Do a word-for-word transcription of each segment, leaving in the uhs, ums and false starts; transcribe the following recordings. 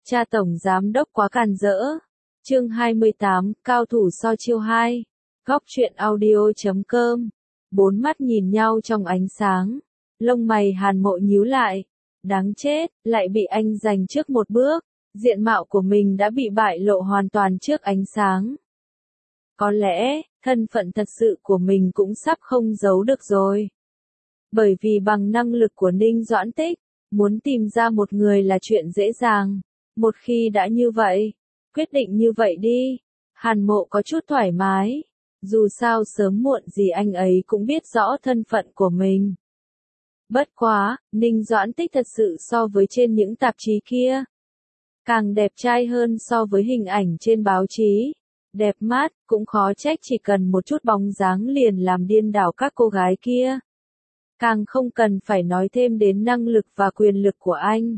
Cha tổng giám đốc quá càn rỡ. Chương hai mươi tám, cao thủ so chiêu hai. Góc truyện audio chấm com. Bốn mắt nhìn nhau trong ánh sáng. Lông mày Hàn Mộ nhíu lại. Đáng chết, lại bị anh giành trước một bước. Diện mạo của mình đã bị bại lộ hoàn toàn trước ánh sáng. Có lẽ, thân phận thật sự của mình cũng sắp không giấu được rồi. Bởi vì bằng năng lực của Ninh Doãn Tích, muốn tìm ra một người là chuyện dễ dàng. Một khi đã như vậy, quyết định như vậy đi. Hàn Mộ có chút thoải mái. Dù sao sớm muộn gì anh ấy cũng biết rõ thân phận của mình. Bất quá, Ninh Doãn Tích thật sự so với trên những tạp chí kia. Càng đẹp trai hơn so với hình ảnh trên báo chí. Đẹp mắt, cũng khó trách chỉ cần một chút bóng dáng liền làm điên đảo các cô gái kia. Càng không cần phải nói thêm đến năng lực và quyền lực của anh.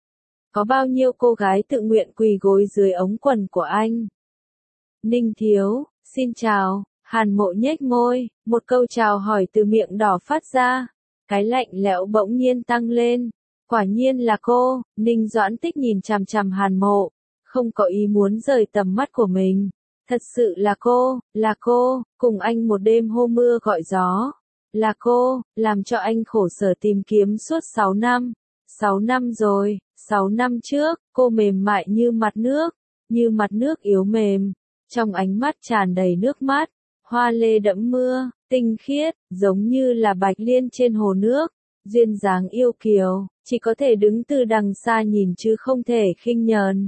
Có bao nhiêu cô gái tự nguyện quỳ gối dưới ống quần của anh. Ninh thiếu, xin chào. Hàn Mộ nhếch môi, một câu chào hỏi từ miệng đỏ phát ra. Cái lạnh lẽo bỗng nhiên tăng lên. Quả nhiên là cô. Ninh Doãn Tích nhìn chằm chằm Hàn Mộ, không có ý muốn rời tầm mắt của mình. Thật sự là cô, là cô, cùng anh một đêm hô mưa gọi gió. Là cô, làm cho anh khổ sở tìm kiếm suốt sáu năm. sáu năm rồi, sáu năm trước, cô mềm mại như mặt nước, như mặt nước yếu mềm. Trong ánh mắt tràn đầy nước mắt, hoa lê đẫm mưa, tinh khiết, giống như là bạch liên trên hồ nước. Duyên dáng yêu kiều, chỉ có thể đứng từ đằng xa nhìn chứ không thể khinh nhờn.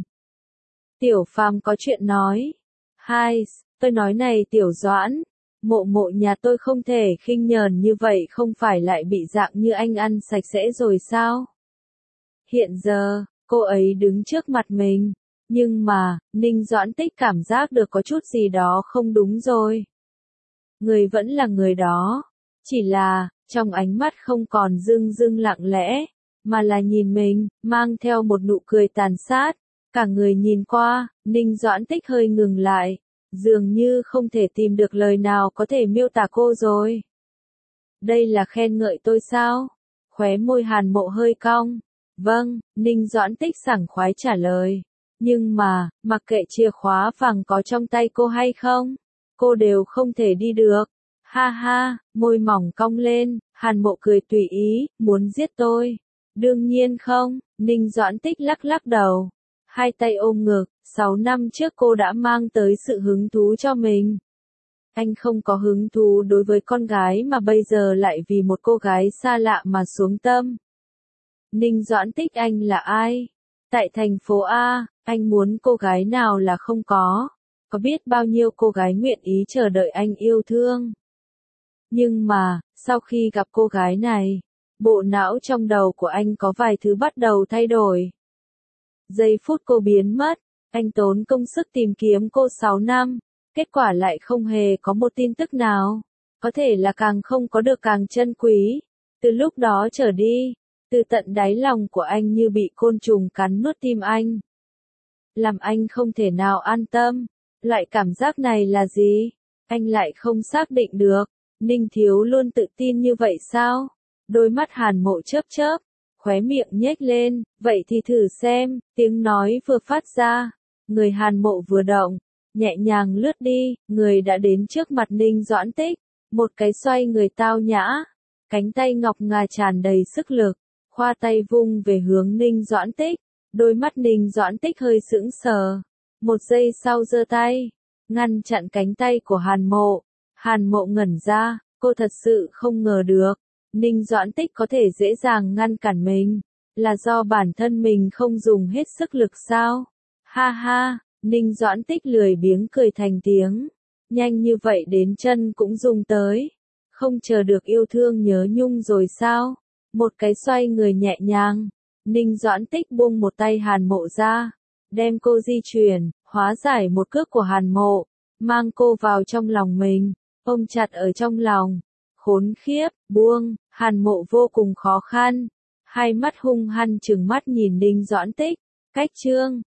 Tiểu Phàm có chuyện nói. Hai, tôi nói này Tiểu Doãn, Mộ Mộ nhà tôi không thể khinh nhờn như vậy, không phải lại bị dạng như anh ăn sạch sẽ rồi sao? Hiện giờ, cô ấy đứng trước mặt mình, nhưng mà, Ninh Doãn Tích cảm giác được có chút gì đó không đúng rồi. Người vẫn là người đó, chỉ là, trong ánh mắt không còn dưng dưng lặng lẽ, mà là nhìn mình, mang theo một nụ cười tàn sát. Cả người nhìn qua, Ninh Doãn Tích hơi ngừng lại, dường như không thể tìm được lời nào có thể miêu tả cô rồi. Đây là khen ngợi tôi sao? Khóe môi Hàn Mộ hơi cong. Vâng, Ninh Doãn Tích sảng khoái trả lời. Nhưng mà, mặc kệ chìa khóa vàng có trong tay cô hay không, cô đều không thể đi được. Ha ha, môi mỏng cong lên, Hàn Mộ cười tùy ý, muốn giết tôi. Đương nhiên không, Ninh Doãn Tích lắc lắc đầu. Hai tay ôm ngực, sáu năm trước cô đã mang tới sự hứng thú cho mình. Anh không có hứng thú đối với con gái mà bây giờ lại vì một cô gái xa lạ mà xuống tâm. Ninh Doãn Tích, anh là ai? Tại thành phố A, anh muốn cô gái nào là không có. Có biết bao nhiêu cô gái nguyện ý chờ đợi anh yêu thương. Nhưng mà, sau khi gặp cô gái này, bộ não trong đầu của anh có vài thứ bắt đầu thay đổi. Giây phút cô biến mất, anh tốn công sức tìm kiếm cô sáu năm, kết quả lại không hề có một tin tức nào. Có thể là càng không có được càng chân quý. Từ lúc đó trở đi, từ tận đáy lòng của anh như bị côn trùng cắn nuốt tim anh. Làm anh không thể nào an tâm. Loại cảm giác này là gì? Anh lại không xác định được. Ninh thiếu luôn tự tin như vậy sao? Đôi mắt Hàn Mộ chớp chớp, khóe miệng nhếch lên, vậy thì thử xem. Tiếng nói vừa phát ra, người Hàn Mộ vừa động, nhẹ nhàng lướt đi, người đã đến trước mặt Ninh Doãn Tích. Một cái xoay người tao nhã, cánh tay ngọc ngà tràn đầy sức lực, khoa tay vung về hướng Ninh Doãn Tích. Đôi mắt Ninh Doãn Tích hơi sững sờ, một giây sau giơ tay, ngăn chặn cánh tay của Hàn Mộ. Hàn Mộ ngẩn ra, cô thật sự không ngờ được, Ninh Doãn Tích có thể dễ dàng ngăn cản mình, là do bản thân mình không dùng hết sức lực sao? Ha ha, Ninh Doãn Tích lười biếng cười thành tiếng, nhanh như vậy đến chân cũng dùng tới, không chờ được yêu thương nhớ nhung rồi sao? Một cái xoay người nhẹ nhàng, Ninh Doãn Tích buông một tay Hàn Mộ ra, đem cô di chuyển, hóa giải một cước của Hàn Mộ, mang cô vào trong lòng mình, ôm chặt ở trong lòng. Khốn khiếp, buông, Hàn Mộ vô cùng khó khăn, hai mắt hung hăng trừng mắt nhìn Ninh Doãn Tích. Cách chương